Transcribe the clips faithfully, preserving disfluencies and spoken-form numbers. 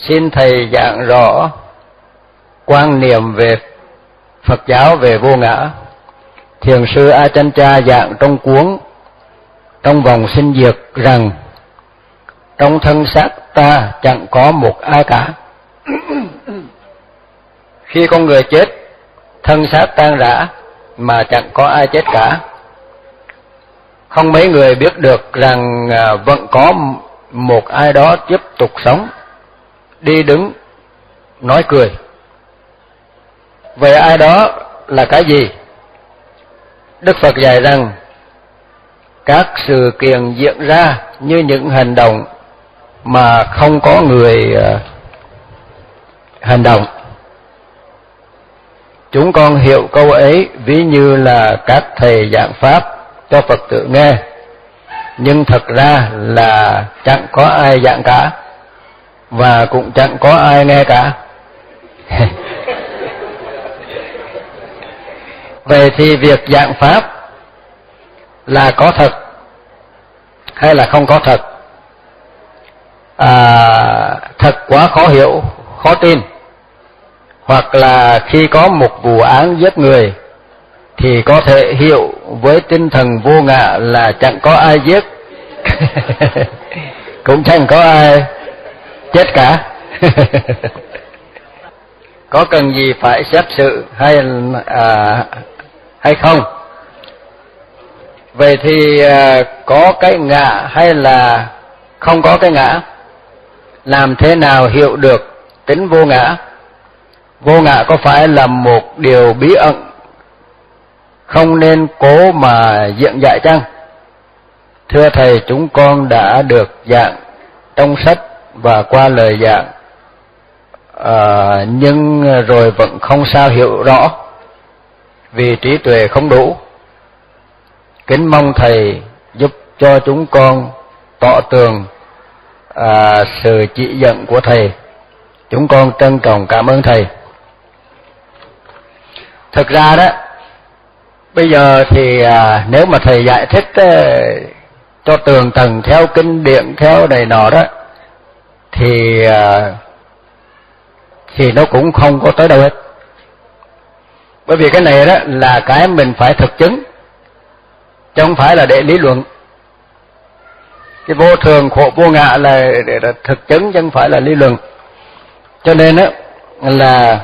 xin thầy giảng rõ quan niệm về Phật giáo về vô ngã. Thiền sư Ajahn Chah giảng trong cuốn Trong vòng sinh diệt rằng trong thân xác ta chẳng có một ai cả. Khi con người chết, thân xác tan rã mà chẳng có ai chết cả. Không mấy người biết được rằng vẫn có một ai đó tiếp tục sống, đi đứng, nói cười. Vậy ai đó là cái gì? Đức Phật dạy rằng các sự kiện diễn ra như những hành động mà không có người uh, hành động. Chúng con hiểu câu ấy ví như là các thầy giảng pháp cho Phật tử nghe, nhưng thật ra là chẳng có ai giảng cả, và cũng chẳng có ai nghe cả. Vậy thì việc giảng pháp là có thật hay là không có thật? À, thật quá khó hiểu, khó tin. Hoặc là khi có một vụ án giết người thì có thể hiểu với tinh thần vô ngã là chẳng có ai giết, cũng chẳng có ai chết cả. Có cần gì phải xét xử hay à, hay không? Vậy thì à, có cái ngã hay là không có cái ngã? Làm thế nào hiểu được tính vô ngã? Vô ngã có phải là một điều bí ẩn, không nên cố mà diễn giải chăng? Thưa thầy, chúng con đã được giảng trong sách và qua lời giảng, à, nhưng rồi vẫn không sao hiểu rõ vì trí tuệ không đủ. Kính mong thầy giúp cho chúng con tỏ tường à, sự chỉ dẫn của thầy. Chúng con trân trọng cảm ơn thầy. Thực ra đó, bây giờ thì à, nếu mà thầy giải thích à, cho tường tầng theo kinh điển theo này nọ đó, thì à, thì nó cũng không có tới đâu hết. Bởi vì cái này đó là cái mình phải thực chứng, chứ không phải là để lý luận. Cái vô thường khổ vô ngã là để thực chứng chứ không phải là lý luận. Cho nên đó là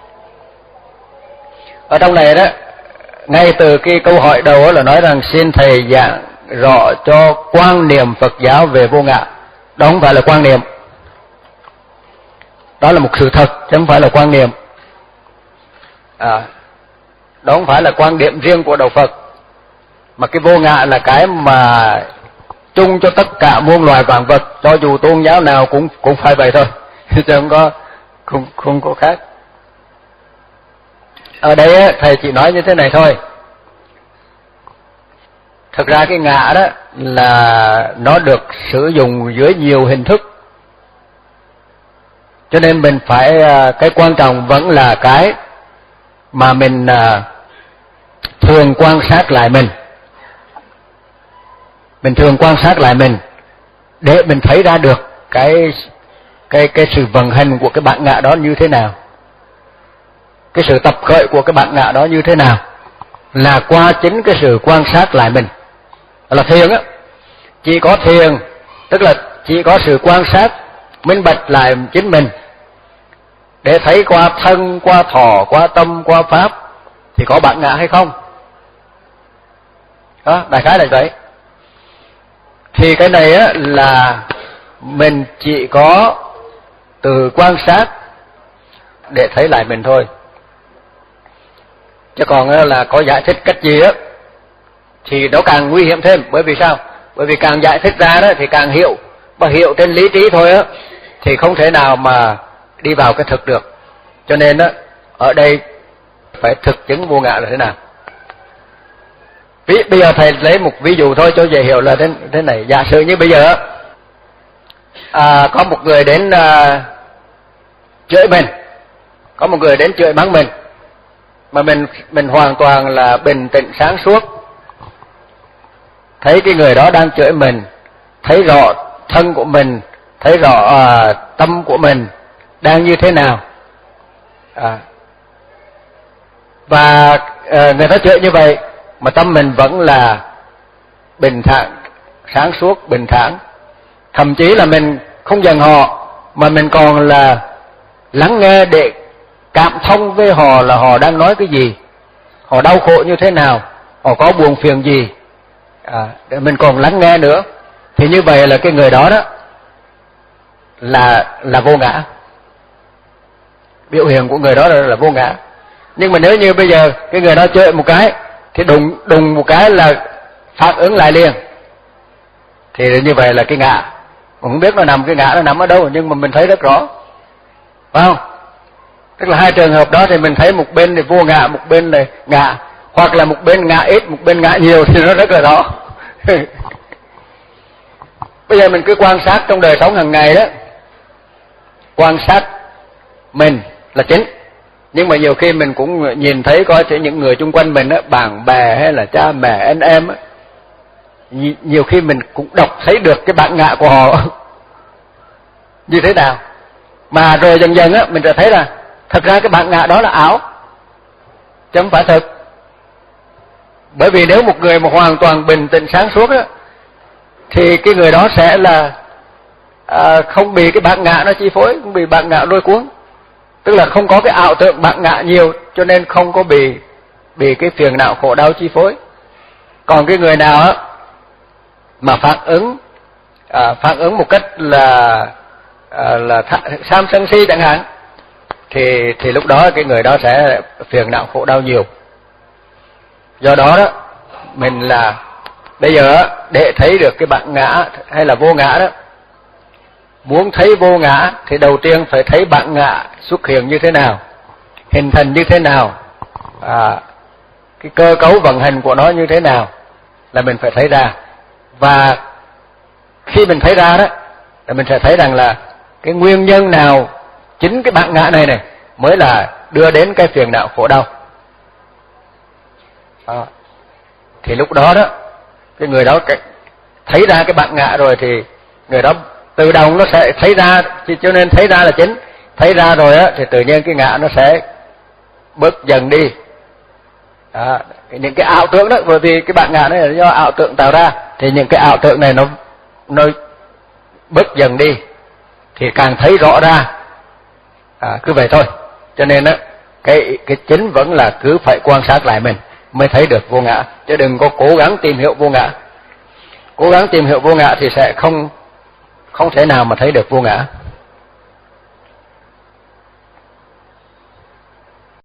ở trong này đó, ngay từ cái câu hỏi đầu đó là nói rằng xin thầy giảng rõ cho quan niệm Phật giáo về vô ngã. Đó không phải là quan niệm, đó là một sự thật chứ không phải là quan niệm. À, đó không phải là quan điểm riêng của đạo Phật, mà cái vô ngã là cái mà chung cho tất cả muôn loài vạn vật, cho dù tôn giáo nào cũng cũng phải vậy thôi, chứ không có không không có khác. Ở đây thầy chỉ nói như thế này thôi. Thực ra cái ngã đó là nó được sử dụng dưới nhiều hình thức, cho nên mình phải, cái quan trọng vẫn là cái mà mình thường quan sát lại mình. Mình thường quan sát lại mình để mình thấy ra được cái cái cái sự vận hành của cái bản ngã đó như thế nào, cái sự tập khởi của cái bản ngã đó như thế nào, là qua chính cái sự quan sát lại mình. Là thiền á, chỉ có thiền tức là chỉ có sự quan sát minh bạch lại chính mình để thấy qua thân, qua thọ, qua tâm, qua pháp thì có bản ngã hay không. Đó, đại khái là vậy. Thì cái này á là mình chỉ có từ quan sát để thấy lại mình thôi. Chứ còn là có giải thích cách gì á thì nó càng nguy hiểm thêm. Bởi vì sao? Bởi vì càng giải thích ra đó thì càng hiểu, mà hiểu trên lý trí thôi á thì không thể nào mà đi vào cái thực được. Cho nên á, ở đây phải thực chứng vô ngã là thế nào. Bây giờ thầy lấy một ví dụ thôi cho dễ hiểu là thế, thế này. Giả sử như bây giờ à, có một người đến à, chửi mình, có một người đến chửi mắng mình, mà mình mình hoàn toàn là bình tĩnh sáng suốt, thấy cái người đó đang chửi mình, thấy rõ thân của mình, thấy rõ à, tâm của mình, đang như thế nào. À, và à, người ta chửi như vậy mà tâm mình vẫn là bình thản, sáng suốt, bình thản. Thậm chí là mình không giận họ, mà mình còn là lắng nghe để cảm thông với họ là họ đang nói cái gì, họ đau khổ như thế nào, họ có buồn phiền gì, à, để mình còn lắng nghe nữa. Thì như vậy là cái người đó đó là là vô ngã. Biểu hiện của người đó là, là vô ngã. Nhưng mà nếu như bây giờ cái người đó chơi một cái thì đùng đùng một cái là phản ứng lại liền, thì như vậy là cái ngã. Không biết nó nằm, cái ngã nó nằm ở đâu, nhưng mà mình thấy rất rõ, phải không? Tức là hai trường hợp đó thì mình thấy một bên thì vô ngã, một bên là ngã, hoặc là một bên ngã ít, một bên ngã nhiều, thì nó rất là rõ. Bây giờ mình cứ quan sát trong đời sống hàng ngày đó, quan sát mình là chính. Nhưng mà nhiều khi mình cũng nhìn thấy coi thì những người chung quanh mình đó, bạn bè hay là cha mẹ anh em đó, nhiều khi mình cũng đọc thấy được cái bản ngã của họ như thế nào. Mà rồi dần dần á mình sẽ thấy là thật ra cái bản ngã đó là ảo, chứ không phải thật. Bởi vì nếu một người mà hoàn toàn bình tĩnh sáng suốt á, thì cái người đó sẽ là à, không bị cái bản ngã nó chi phối, không bị bản ngã lôi cuốn. Tức là không có cái ảo tưởng bản ngã nhiều, cho nên không có bị bị cái phiền não khổ đau chi phối. Còn cái người nào á mà phản ứng à, phản ứng một cách là à, là tham sân si chẳng hạn, thì thì lúc đó cái người đó sẽ phiền não khổ đau nhiều. Do đó đó mình là bây giờ để thấy được cái bản ngã hay là vô ngã đó, muốn thấy vô ngã thì đầu tiên phải thấy bản ngã xuất hiện như thế nào, hình thành như thế nào, à, cái cơ cấu vận hành của nó như thế nào là mình phải thấy ra. Và khi mình thấy ra đó thì mình sẽ thấy rằng là cái nguyên nhân nào, chính cái bản ngã này này mới là đưa đến cái phiền não khổ đau. À, thì lúc đó đó cái người đó thấy ra cái bản ngã rồi thì người đó tự động nó sẽ thấy ra, cho nên thấy ra là chính. Thấy ra rồi á thì tự nhiên cái ngã nó sẽ bớt dần đi. À, những cái ảo tưởng đó, bởi vì cái bản ngã này là do ảo tưởng tạo ra, thì những cái ảo tưởng này nó nó bớt dần đi thì càng thấy rõ ra. À, cứ vậy thôi. Cho nên á cái cái chính vẫn là cứ phải quan sát lại mình mới thấy được vô ngã, chứ đừng có cố gắng tìm hiểu vô ngã. Cố gắng tìm hiểu vô ngã thì sẽ không không thể nào mà thấy được vô ngã.